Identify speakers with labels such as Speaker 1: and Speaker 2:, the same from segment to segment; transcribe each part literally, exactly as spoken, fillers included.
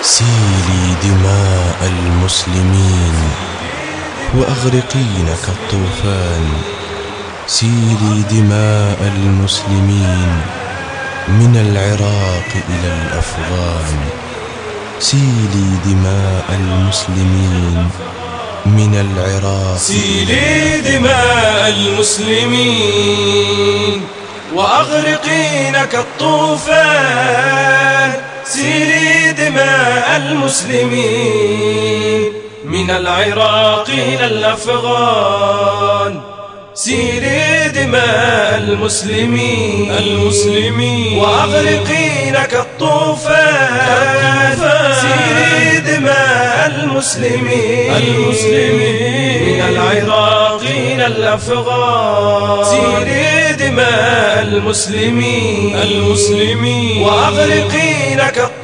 Speaker 1: سيلي دماء المسلمين وأغرقين كالطوفان. سيلي دماء المسلمين من العراق إلى الأفغان. سيلي دماء المسلمين من العراق.
Speaker 2: سيلي دماء المسلمين وأغرقين كالطوفان. سيلي دماء المسلمين من العراق إلى الأفغان. سيلي دماء المسلمين المسلمين وأغرقين كالطوفان. سيلي دماء المسلمين المسلمين من العراق إلى الأفغان. سيلي دماء المسلمين المسلمين وأغرقين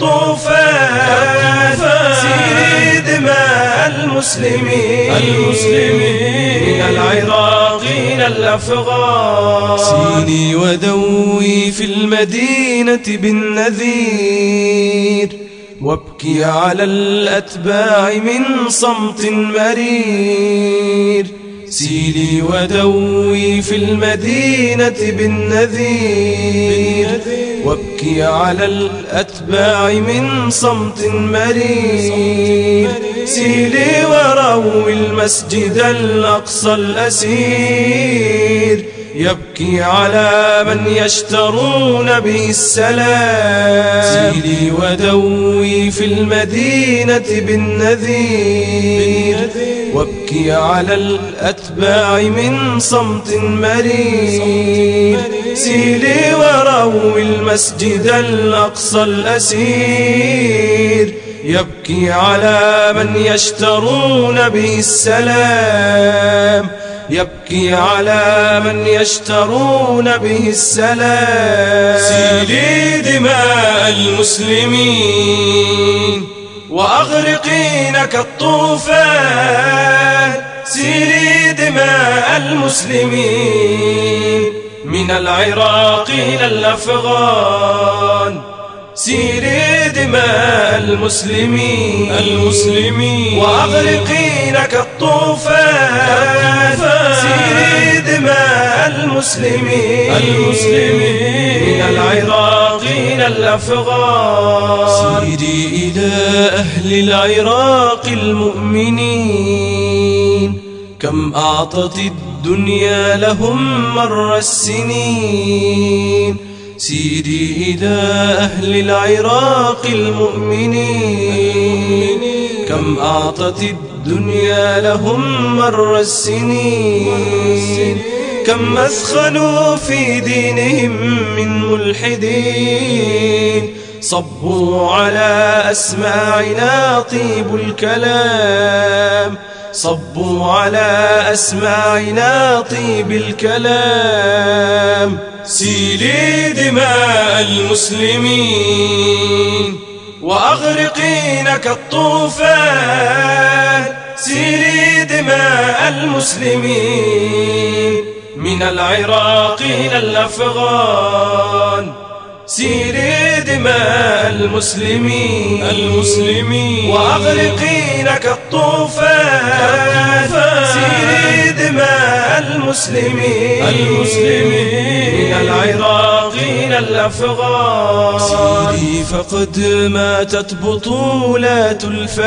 Speaker 2: كالطوفان. سيلي دماء المسلمين المسلمين من العراق إلى الأفغان. سيلي ودوي في المدينة بالنذير، وابكي على الأتباع من صمت مرير. سيلي ودوي في المدينة بالنذير، وابكي على الأتباع من صمت مرير. سيلي وروي المسجد الأقصى الأسير، يبكي على من يشترون به السلام. سيلي ودوي في المدينة بالنذير، وابكي على الأتباع من صمت مرير. سيلي وروي المسجد الأقصى الأسير، يبكي على من يشترون به السلام. يبكي على من يشترون به السلام. سيلي دماء المسلمين وأغرقين كالطوفان. سيلي دماء المسلمين من العراق إلى الأفغان. سيلي دماء المسلمين المسلمين وأغرقين كالطوفان. سيلي دماء المسلمين المسلمين من العراق إلى الأفغان. سيري إلى أهل العراق المؤمنين، كم أعطت الدنيا لهم مر السنين. سيري إلى أهل العراق المؤمنين، كم أعطت الدنيا لهم مر السنين. كم أثخلوا في دينهم من ملحدين، صبوا على أسماعنا طيب الكلام. صبوا على أسماعنا طيب الكلام. سيلي دماء المسلمين وأغرقين كالطوفان. سيلي دماء المسلمين من العراق إلى الأفغان. سيلي دماء المسلمين المسلمين وأغرقين كالطوفان. سيلي دماء المسلمين المسلمين من العراق إلى الأفغان. سيلي فقد ماتت بطولات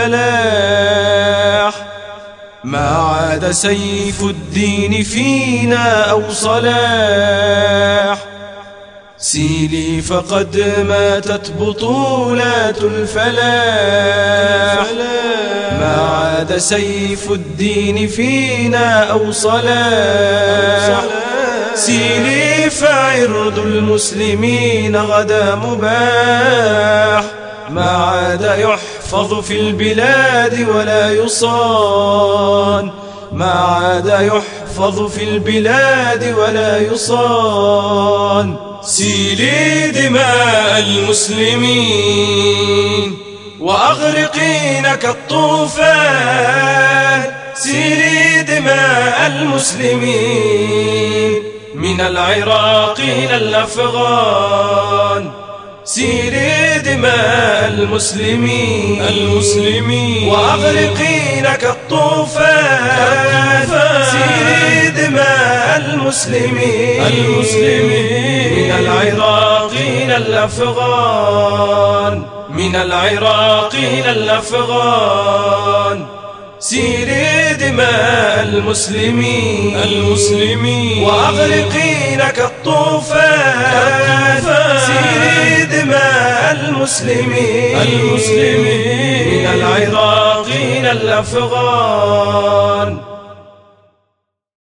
Speaker 2: الفلاح، ما عاد سيف الدين فينا أو صلاح. سيلي فقد ماتت بطولات الفلاح، ما عاد سيف الدين فينا أو صلاح. سيلي فعرض المسلمين غدا مباح، ما عاد يحفظ في البلاد ولا يصان. ما عاد يحفظ في البلاد ولا يصان. سيلي دماء المسلمين وأغرقين كالطوفان. سيلي دماء المسلمين من العراق إلى الأفغان. سيلي دماء المسلمين المسلمين وأغرقين كالطوفان سيلي دماء المسلمين المسلمين من العراق إلى الأفغان من العراق إلى الأفغان سيلي دماء المسلمين المسلمين وأغرقين كالطوفان سيلي دماء المسلمين المسلمين من العراق إلى الأفغان